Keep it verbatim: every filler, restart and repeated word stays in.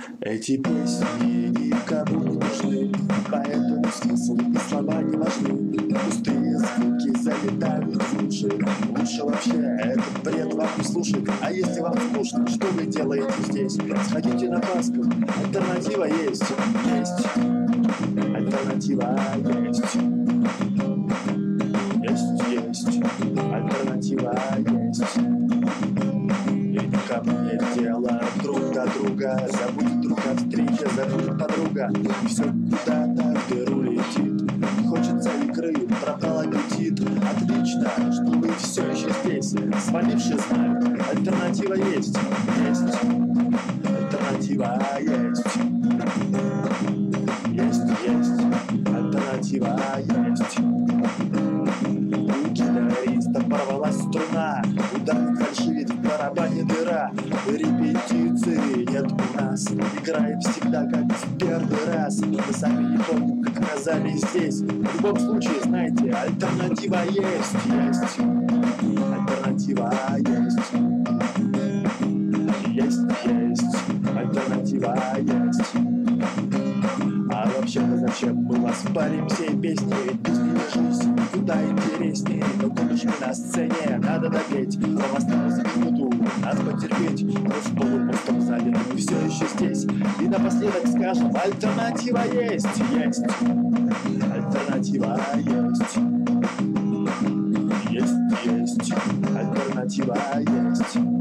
Эти песни никому не нужны, поэтому смысл и слова не важны. Пустые звуки залетают в уши. Лучше вообще этот бред вам не слушать. А если вам скучно, что вы делаете здесь? Сходите на Пасху, альтернатива есть. Есть. Альтернатива есть. Есть, есть. Альтернатива есть. И никому нет дела друг до друга. Забудет друг о встрече, забудет подруга. И все куда-то в дыру летит. Хочется икры, пропал аппетит. Отлично, что вы все еще здесь. Свалившие знают, альтернатива есть. Есть. Альтернатива есть. Есть, есть. Альтернатива есть. У гитариста порвалась струна. Ударник фальшивит, в барабане дыра. Репетиции нет у нас. Играем всегда как в первый раз. Мы сами не помним, как оказались здесь. В любом случае, знаете, альтернатива есть. Есть. Альтернатива есть. Есть, есть. Альтернатива есть. А вообще-то зачем мы вас парим всей песни? Ведь без нее жизнь куда интереснее. Но тут уж мы на сцене, надо допеть. Вам осталось минуту, надо потерпеть. Мы в полупустом зале, мы все еще здесь. И напоследок скажем, альтернатива есть. Есть. Альтернатива есть. Есть, есть. Альтернатива есть.